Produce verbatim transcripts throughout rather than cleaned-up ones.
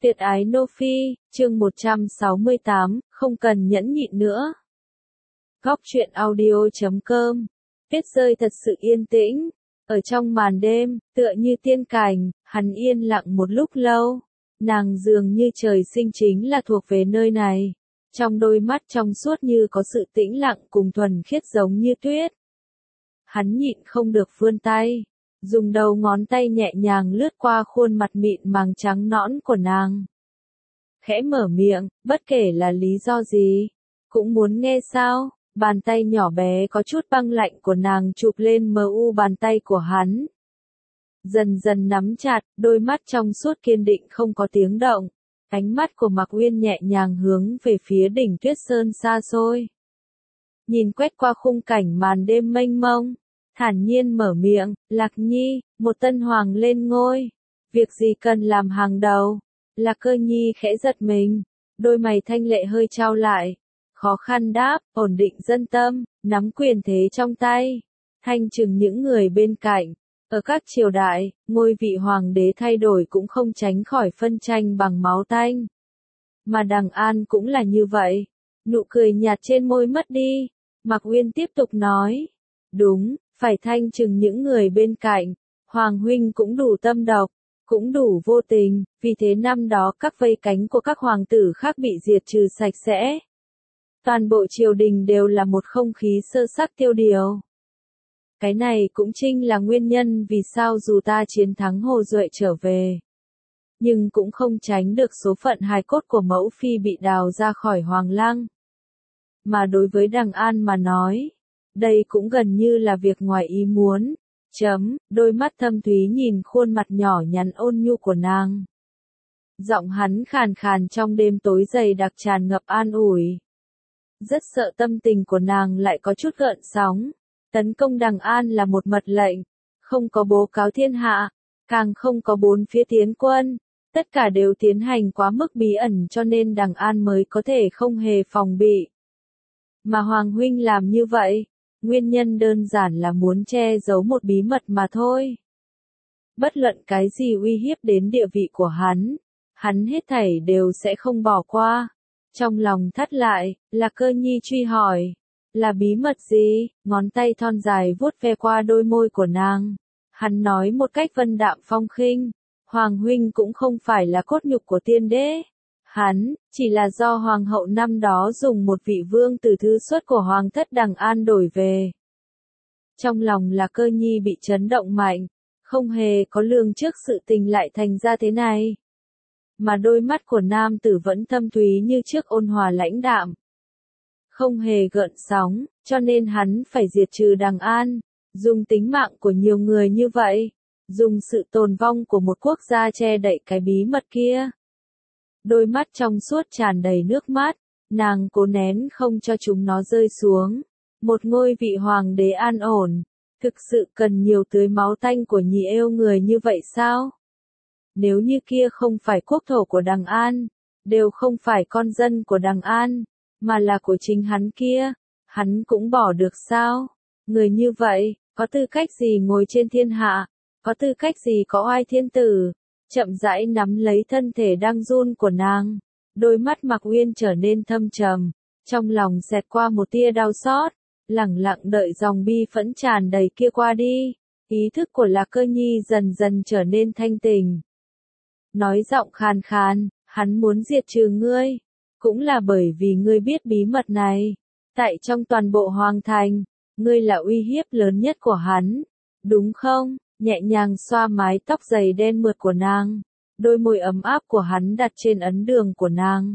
Tuyệt ái Nô Phi, chương một trăm sáu mươi tám, không cần nhẫn nhịn nữa. Góc truyện audio chấm com. Tuyết rơi thật sự yên tĩnh. Ở trong màn đêm, tựa như tiên cảnh, hắn yên lặng một lúc lâu. Nàng dường như trời sinh chính là thuộc về nơi này. Trong đôi mắt trong suốt như có sự tĩnh lặng cùng thuần khiết giống như tuyết. Hắn nhịn không được vươn tay. Dùng đầu ngón tay nhẹ nhàng lướt qua khuôn mặt mịn màng trắng nõn của nàng. Khẽ mở miệng, bất kể là lý do gì, cũng muốn nghe sao. Bàn tay nhỏ bé có chút băng lạnh của nàng chụp lên mờ u bàn tay của hắn. Dần dần nắm chặt, đôi mắt trong suốt kiên định không có tiếng động. Ánh mắt của Mạc Uyên nhẹ nhàng hướng về phía đỉnh Tuyết Sơn xa xôi. Nhìn quét qua khung cảnh màn đêm mênh mông. Thản nhiên mở miệng, Lạc Nhi, một tân hoàng lên ngôi. Việc gì cần làm hàng đầu? Lạc Cơ Nhi khẽ giật mình. Đôi mày thanh lệ hơi trao lại. Khó khăn đáp, ổn định dân tâm, nắm quyền thế trong tay. Thanh trừng những người bên cạnh. Ở các triều đại, ngôi vị hoàng đế thay đổi cũng không tránh khỏi phân tranh bằng máu tanh. Mà Đằng An cũng là như vậy. Nụ cười nhạt trên môi mất đi. Mạc Uyên tiếp tục nói. Đúng. Phải thanh trừng những người bên cạnh, Hoàng huynh cũng đủ tâm độc, cũng đủ vô tình, vì thế năm đó các vây cánh của các hoàng tử khác bị diệt trừ sạch sẽ. Toàn bộ triều đình đều là một không khí sơ sắc tiêu điều. Cái này cũng chính là nguyên nhân vì sao dù ta chiến thắng Hồ Duệ trở về. Nhưng cũng không tránh được số phận hài cốt của mẫu phi bị đào ra khỏi hoàng lăng. Mà đối với Đằng An mà nói, đây cũng gần như là việc ngoài ý muốn. Chấm, đôi mắt thâm thúy nhìn khuôn mặt nhỏ nhắn ôn nhu của nàng. Giọng hắn khàn khàn trong đêm tối dày đặc tràn ngập an ủi. Rất sợ tâm tình của nàng lại có chút gợn sóng. Tấn công Đằng An là một mật lệnh, không có bố cáo thiên hạ, càng không có bốn phía tiến quân. Tất cả đều tiến hành quá mức bí ẩn cho nên Đằng An mới có thể không hề phòng bị. Mà Hoàng huynh làm như vậy. Nguyên nhân đơn giản là muốn che giấu một bí mật mà thôi. Bất luận cái gì uy hiếp đến địa vị của hắn, hắn hết thảy đều sẽ không bỏ qua. Trong lòng thắt lại, Lạc Cơ Nhi truy hỏi, là bí mật gì? Ngón tay thon dài vuốt ve qua đôi môi của nàng. Hắn nói một cách vân đạm phong khinh, Hoàng huynh cũng không phải là cốt nhục của tiên đế. Hắn, chỉ là do hoàng hậu năm đó dùng một vị vương từ thư xuất của hoàng thất Đằng An đổi về. Trong lòng là Cơ Nhi bị chấn động mạnh, không hề có lường trước sự tình lại thành ra thế này. Mà đôi mắt của nam tử vẫn thâm thúy như trước ôn hòa lãnh đạm. Không hề gợn sóng, cho nên hắn phải diệt trừ Đằng An, dùng tính mạng của nhiều người như vậy, dùng sự tồn vong của một quốc gia che đậy cái bí mật kia. Đôi mắt trong suốt tràn đầy nước mắt, nàng cố nén không cho chúng nó rơi xuống. Một ngôi vị hoàng đế an ổn, thực sự cần nhiều tưới máu tanh của nhị êu người như vậy sao? Nếu như kia không phải quốc thổ của Đằng An, đều không phải con dân của Đằng An, mà là của chính hắn kia, hắn cũng bỏ được sao? Người như vậy, có tư cách gì ngồi trên thiên hạ, có tư cách gì có oai thiên tử? Chậm rãi nắm lấy thân thể đang run của nàng, đôi mắt Mạc Uyên trở nên thâm trầm, trong lòng xẹt qua một tia đau xót, lẳng lặng đợi dòng bi phẫn tràn đầy kia qua đi, ý thức của Lạc Cơ Nhi dần dần trở nên thanh tỉnh. Nói giọng khàn khàn, hắn muốn diệt trừ ngươi, cũng là bởi vì ngươi biết bí mật này, tại trong toàn bộ hoàng thành, ngươi là uy hiếp lớn nhất của hắn, đúng không? Nhẹ nhàng xoa mái tóc dày đen mượt của nàng, đôi môi ấm áp của hắn đặt trên ấn đường của nàng.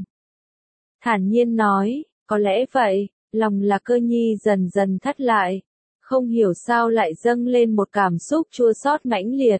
Thản nhiên nói, có lẽ vậy, lòng Lạc Cơ Nhi dần dần thắt lại, không hiểu sao lại dâng lên một cảm xúc chua xót mãnh liệt.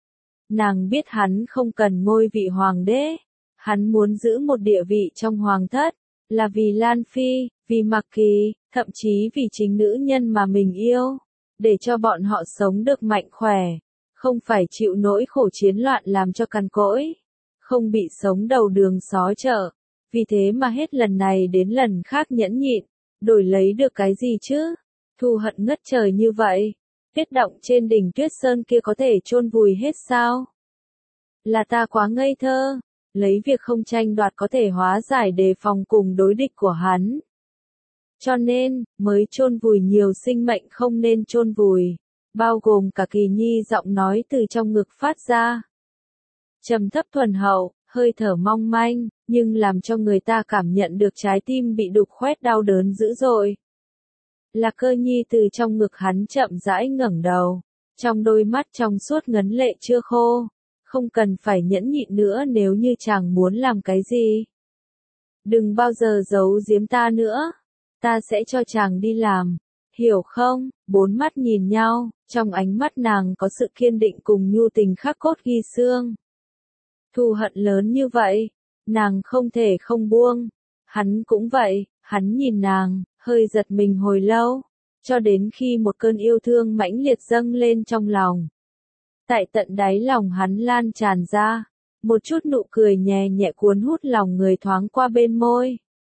Nàng biết hắn không cần ngôi vị hoàng đế, hắn muốn giữ một địa vị trong hoàng thất, là vì Lan Phi, vì Mạc Kỳ, thậm chí vì chính nữ nhân mà mình yêu. Để cho bọn họ sống được mạnh khỏe, không phải chịu nỗi khổ chiến loạn làm cho cằn cỗi, không bị sống đầu đường xó chợ, vì thế mà hết lần này đến lần khác nhẫn nhịn, đổi lấy được cái gì chứ? Thù hận ngất trời như vậy, tuyết động trên đỉnh Tuyết Sơn kia có thể chôn vùi hết sao? Là ta quá ngây thơ, lấy việc không tranh đoạt có thể hóa giải đề phòng cùng đối địch của hắn. Cho nên, mới chôn vùi nhiều sinh mệnh không nên chôn vùi, bao gồm cả Kỳ Nhi. Giọng nói từ trong ngực phát ra. Trầm thấp thuần hậu, hơi thở mong manh, nhưng làm cho người ta cảm nhận được trái tim bị đục khoét đau đớn dữ dội. Lạc Cơ Nhi từ trong ngực hắn chậm rãi ngẩng đầu, trong đôi mắt trong suốt ngấn lệ chưa khô. Không cần phải nhẫn nhịn nữa nếu như chàng muốn làm cái gì. Đừng bao giờ giấu giếm ta nữa. Ta sẽ cho chàng đi làm. Hiểu không? Bốn mắt nhìn nhau, trong ánh mắt nàng có sự kiên định cùng nhu tình khắc cốt ghi xương. Thù hận lớn như vậy, nàng không thể không buông. Hắn cũng vậy, hắn nhìn nàng, hơi giật mình hồi lâu, cho đến khi một cơn yêu thương mãnh liệt dâng lên trong lòng. Tại tận đáy lòng hắn lan tràn ra, một chút nụ cười nhẹ nhẹ cuốn hút lòng người thoáng qua bên môi.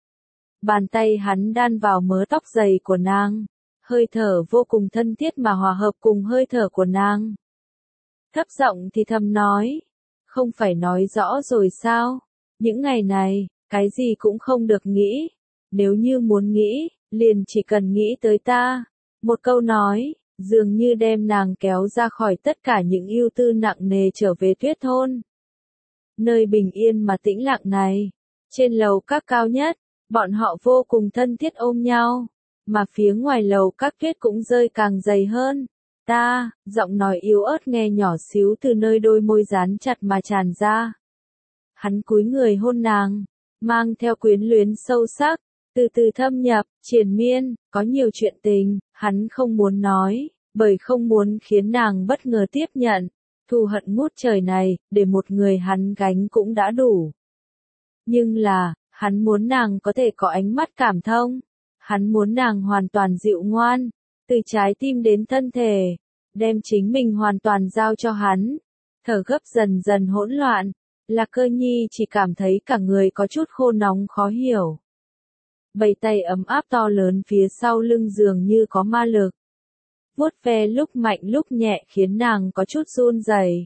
Bàn tay hắn đan vào mớ tóc dày của nàng, hơi thở vô cùng thân thiết mà hòa hợp cùng hơi thở của nàng. Thấp giọng thì thầm nói, không phải nói rõ rồi sao, những ngày này, cái gì cũng không được nghĩ, nếu như muốn nghĩ, liền chỉ cần nghĩ tới ta. Một câu nói, dường như đem nàng kéo ra khỏi tất cả những ưu tư nặng nề trở về Tuyết thôn. Nơi bình yên mà tĩnh lặng này, trên lầu các cao nhất, bọn họ vô cùng thân thiết ôm nhau, mà phía ngoài lầu các tuyết cũng rơi càng dày hơn. Ta, giọng nói yếu ớt nghe nhỏ xíu từ nơi đôi môi dán chặt mà tràn ra. Hắn cúi người hôn nàng, mang theo quyến luyến sâu sắc, từ từ thâm nhập, triền miên, có nhiều chuyện tình, hắn không muốn nói, bởi không muốn khiến nàng bất ngờ tiếp nhận. Thù hận ngút trời này, để một người hắn gánh cũng đã đủ. Nhưng là, hắn muốn nàng có thể có ánh mắt cảm thông. Hắn muốn nàng hoàn toàn dịu ngoan, từ trái tim đến thân thể, đem chính mình hoàn toàn giao cho hắn. Thở gấp dần dần hỗn loạn, Lạc Cơ Nhi chỉ cảm thấy cả người có chút khô nóng khó hiểu. Bầy tay ấm áp to lớn phía sau lưng dường như có ma lực. Vuốt ve lúc mạnh lúc nhẹ khiến nàng có chút run rẩy.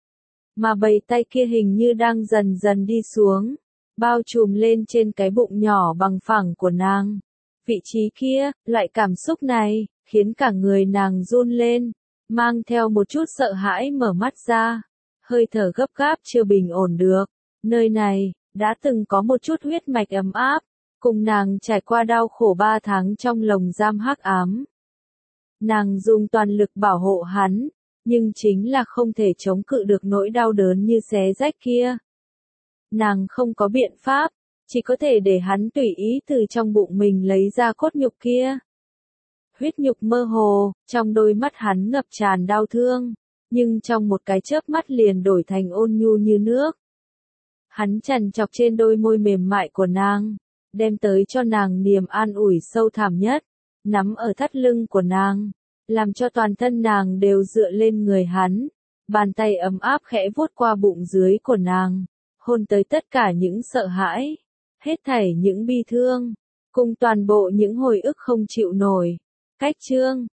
Mà bầy tay kia hình như đang dần dần đi xuống, bao trùm lên trên cái bụng nhỏ bằng phẳng của nàng. Vị trí kia, loại cảm xúc này, khiến cả người nàng run lên, mang theo một chút sợ hãi mở mắt ra. Hơi thở gấp gáp chưa bình ổn được. Nơi này, đã từng có một chút huyết mạch ấm áp, cùng nàng trải qua đau khổ ba tháng trong lồng giam hắc ám. Nàng dùng toàn lực bảo hộ hắn, nhưng chính là không thể chống cự được nỗi đau đớn như xé rách kia. Nàng không có biện pháp, chỉ có thể để hắn tùy ý từ trong bụng mình lấy ra cốt nhục kia. Huyết nhục mơ hồ, trong đôi mắt hắn ngập tràn đau thương, nhưng trong một cái chớp mắt liền đổi thành ôn nhu như nước. Hắn chằn chọc trên đôi môi mềm mại của nàng, đem tới cho nàng niềm an ủi sâu thẳm nhất, nắm ở thắt lưng của nàng, làm cho toàn thân nàng đều dựa lên người hắn. Bàn tay ấm áp khẽ vuốt qua bụng dưới của nàng, hôn tới tất cả những sợ hãi, hết thảy những bi thương, cùng toàn bộ những hồi ức không chịu nổi. Cách chương